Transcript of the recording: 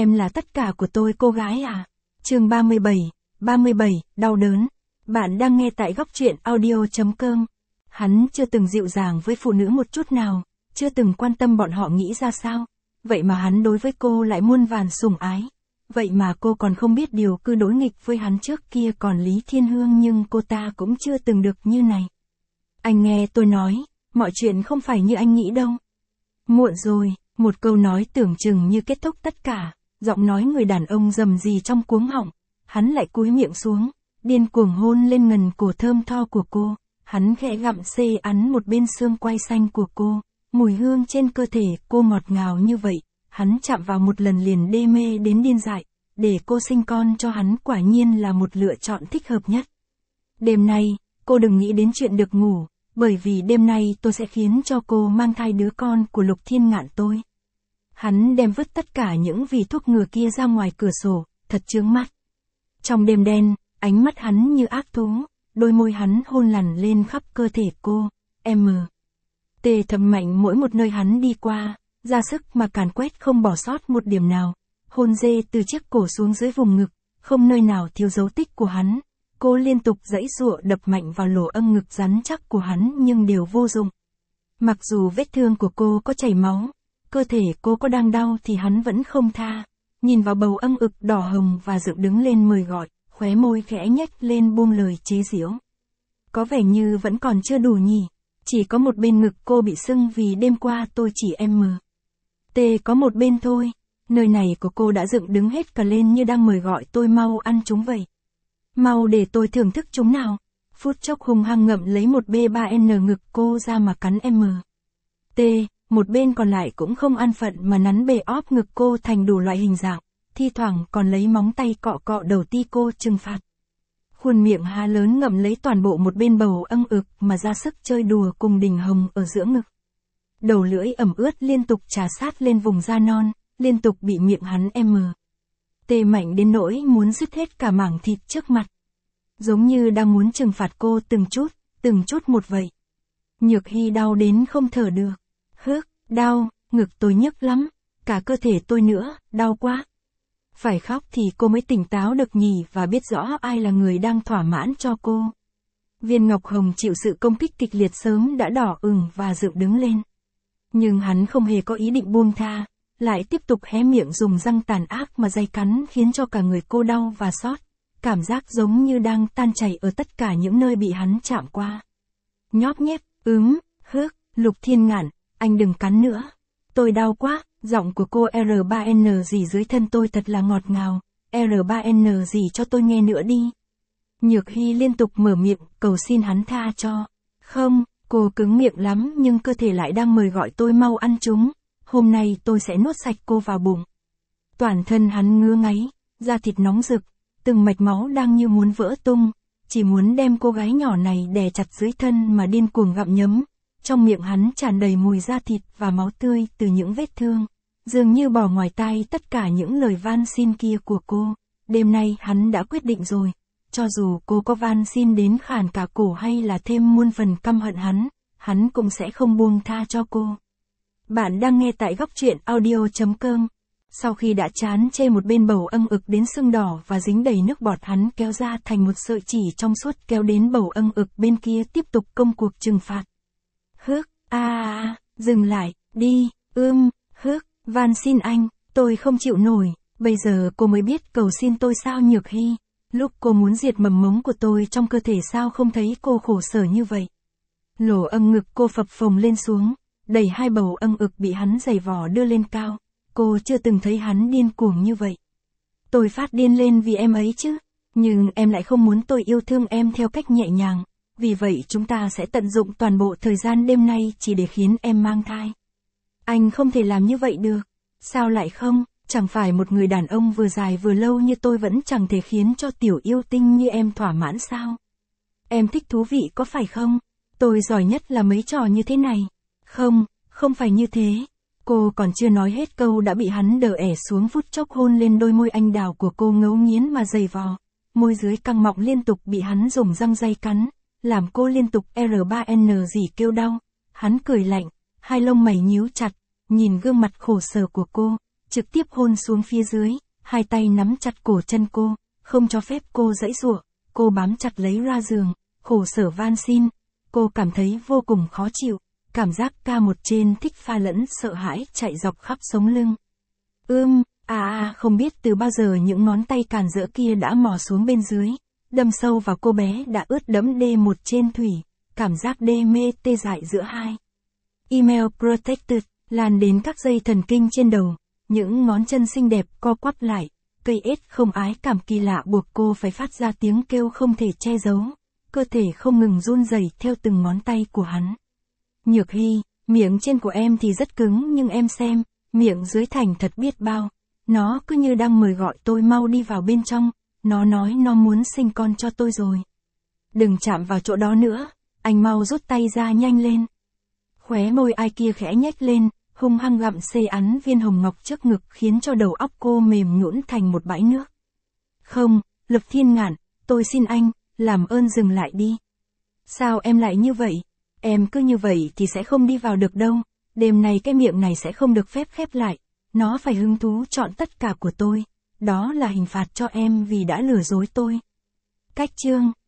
Em là tất cả của tôi cô gái à. Chương 37, đau đớn. Bạn đang nghe tại góc truyện audio.com. Hắn chưa từng dịu dàng với phụ nữ một chút nào, chưa từng quan tâm bọn họ nghĩ ra sao. Vậy mà hắn đối với cô lại muôn vàn sủng ái. Vậy mà cô còn không biết điều cứ đối nghịch với hắn trước kia còn Lý Thiên Hương, nhưng cô ta cũng chưa từng được như này. Anh nghe tôi nói, mọi chuyện không phải như anh nghĩ đâu. Muộn rồi, một câu nói tưởng chừng như kết thúc tất cả, giọng nói người đàn ông rầm rì trong cuống họng. Hắn lại cúi miệng xuống, điên cuồng hôn lên ngần cổ thơm tho của cô. Hắn khẽ gặm xê ắn một bên xương quai xanh của cô, mùi hương trên cơ thể cô ngọt ngào như vậy. Hắn chạm vào một lần liền đê mê đến điên dại, để cô sinh con cho hắn quả nhiên là một lựa chọn thích hợp nhất. Đêm nay, cô đừng nghĩ đến chuyện được ngủ, bởi vì đêm nay tôi sẽ khiến cho cô mang thai đứa con của Lục Thiên Ngạn tôi. Hắn đem vứt tất cả những vỉ thuốc ngừa kia ra ngoài cửa sổ, thật chướng mắt. Trong đêm đen, ánh mắt hắn như ác thú, đôi môi hắn hôn lằn lên khắp cơ thể cô. Tê thấm mạnh mỗi một nơi hắn đi qua, ra sức mà càn quét không bỏ sót một điểm nào. Hôn dê từ chiếc cổ xuống dưới vùng ngực, không nơi nào thiếu dấu tích của hắn. Cô liên tục giãy giụa đập mạnh vào lỗ âng ngực rắn chắc của hắn nhưng đều vô dụng. Mặc dù vết thương của cô có chảy máu, cơ thể cô có đang đau thì hắn vẫn không tha. Nhìn vào bầu âng ực đỏ hồng và dựng đứng lên mời gọi, khóe môi khẽ nhếch lên buông lời chế giễu. Có vẻ như vẫn còn chưa đủ nhỉ, chỉ có một bên ngực cô bị sưng vì đêm qua tôi chỉ có một bên thôi. Nơi này của cô đã dựng đứng hết cả lên như đang mời gọi tôi mau ăn chúng vậy. Mau để tôi thưởng thức chúng nào. Phút chốc hung hăng ngậm lấy một B3N ngực cô ra mà cắn một bên còn lại cũng không an phận mà nắn bề óp ngực cô thành đủ loại hình dạng, thi thoảng còn lấy móng tay cọ cọ đầu ti cô trừng phạt. Khuôn miệng há lớn ngậm lấy toàn bộ một bên bầu âng ực mà ra sức chơi đùa cùng đỉnh hồng ở giữa ngực. Đầu lưỡi ẩm ướt liên tục trà sát lên vùng da non, liên tục bị miệng hắn tê mạnh đến nỗi muốn dứt hết cả mảng thịt trước mặt. Giống như đang muốn trừng phạt cô từng chút một vậy. Nhược Hy đau đến không thở được. Đau, ngực tôi nhức lắm, cả cơ thể tôi nữa, đau quá. Phải khóc thì cô mới tỉnh táo được nhỉ và biết rõ ai là người đang thỏa mãn cho cô. Viên ngọc hồng chịu sự công kích kịch liệt sớm đã đỏ ửng và dựng đứng lên. Nhưng hắn không hề có ý định buông tha, lại tiếp tục hé miệng dùng răng tàn ác mà day cắn khiến cho cả người cô đau và xót. Cảm giác giống như đang tan chảy ở tất cả những nơi bị hắn chạm qua. Nhóp nhép, Lục Thiên Ngạn, anh đừng cắn nữa. Tôi đau quá, giọng của cô R3N gì dưới thân tôi thật là ngọt ngào. R3N gì cho tôi nghe nữa đi. Nhược Hy liên tục mở miệng, cầu xin hắn tha cho. Không, cô cứng miệng lắm nhưng cơ thể lại đang mời gọi tôi mau ăn chúng. Hôm nay tôi sẽ nuốt sạch cô vào bụng. Toàn thân hắn ngứa ngáy, da thịt nóng rực, từng mạch máu đang như muốn vỡ tung, chỉ muốn đem cô gái nhỏ này đè chặt dưới thân mà điên cuồng gặm nhấm. Trong miệng hắn tràn đầy mùi da thịt và máu tươi từ những vết thương, dường như bỏ ngoài tai tất cả những lời van xin kia của cô. Đêm nay hắn đã quyết định rồi, cho dù cô có van xin đến khàn cả cổ hay là thêm muôn phần căm hận hắn cũng sẽ không buông tha cho cô. Bạn đang nghe tại góc truyện audio.com. Sau khi đã chán chê một bên bầu âng ực đến sưng đỏ và dính đầy nước bọt, hắn kéo ra thành một sợi chỉ trong suốt kéo đến bầu âng ực bên kia tiếp tục công cuộc trừng phạt. Dừng lại, đi, van xin anh, tôi không chịu nổi, bây giờ cô mới biết cầu xin tôi sao Nhược Hy. Lúc cô muốn diệt mầm mống của tôi trong cơ thể sao không thấy cô khổ sở như vậy. Lỗ âng ngực cô phập phồng lên xuống, đẩy hai bầu âng ực bị hắn giày vò đưa lên cao. Cô chưa từng thấy hắn điên cuồng như vậy. Tôi phát điên lên vì em ấy chứ, nhưng em lại không muốn tôi yêu thương em theo cách nhẹ nhàng. Vì vậy chúng ta sẽ tận dụng toàn bộ thời gian đêm nay chỉ để khiến em mang thai. Anh không thể làm như vậy được. Sao lại không? Chẳng phải một người đàn ông vừa dài vừa lâu như tôi vẫn chẳng thể khiến cho tiểu yêu tinh như em thỏa mãn sao? Em thích thú vị có phải không? Tôi giỏi nhất là mấy trò như thế này. Không phải như thế. Cô còn chưa nói hết câu đã bị hắn đờ ẻ xuống, phút chốc hôn lên đôi môi anh đào của cô ngấu nghiến mà dày vò. Môi dưới căng mọng liên tục bị hắn dùng răng day cắn, làm cô liên tục R3N gì kêu đau. Hắn cười lạnh, hai lông mày nhíu chặt, nhìn gương mặt khổ sở của cô, trực tiếp hôn xuống phía dưới, hai tay nắm chặt cổ chân cô, không cho phép cô giãy giụa. Cô bám chặt lấy ra giường, khổ sở van xin. Cô cảm thấy vô cùng khó chịu, cảm giác K1 trên thích pha lẫn sợ hãi chạy dọc khắp sống lưng. Không biết từ bao giờ những ngón tay càn rỡ kia đã mò xuống bên dưới, đâm sâu vào cô bé đã ướt đẫm D1 trên thủy, cảm giác đê mê tê dại giữa hai. Email protected, lan đến các dây thần kinh trên đầu, những ngón chân xinh đẹp co quắp lại, cây ếch không ái cảm kỳ lạ buộc cô phải phát ra tiếng kêu không thể che giấu, cơ thể không ngừng run rẩy theo từng ngón tay của hắn. Nhược Hy, miệng trên của em thì rất cứng nhưng em xem, miệng dưới thành thật biết bao. Nó cứ như đang mời gọi tôi mau đi vào bên trong, nó nói nó muốn sinh con cho tôi rồi. Đừng chạm vào chỗ đó nữa, anh mau rút tay ra nhanh lên. Khóe môi ai kia khẽ nhếch lên, hung hăng gặm xê ắn viên hồng ngọc trước ngực khiến cho đầu óc cô mềm nhũn thành một bãi nước. Không, Lục Thiên Ngạn, tôi xin anh, làm ơn dừng lại đi. Sao em lại như vậy? Em cứ như vậy thì sẽ không đi vào được đâu, đêm nay cái miệng này sẽ không được phép khép lại, nó phải hứng thú chọn tất cả của tôi, đó là hình phạt cho em vì đã lừa dối tôi. Cách chương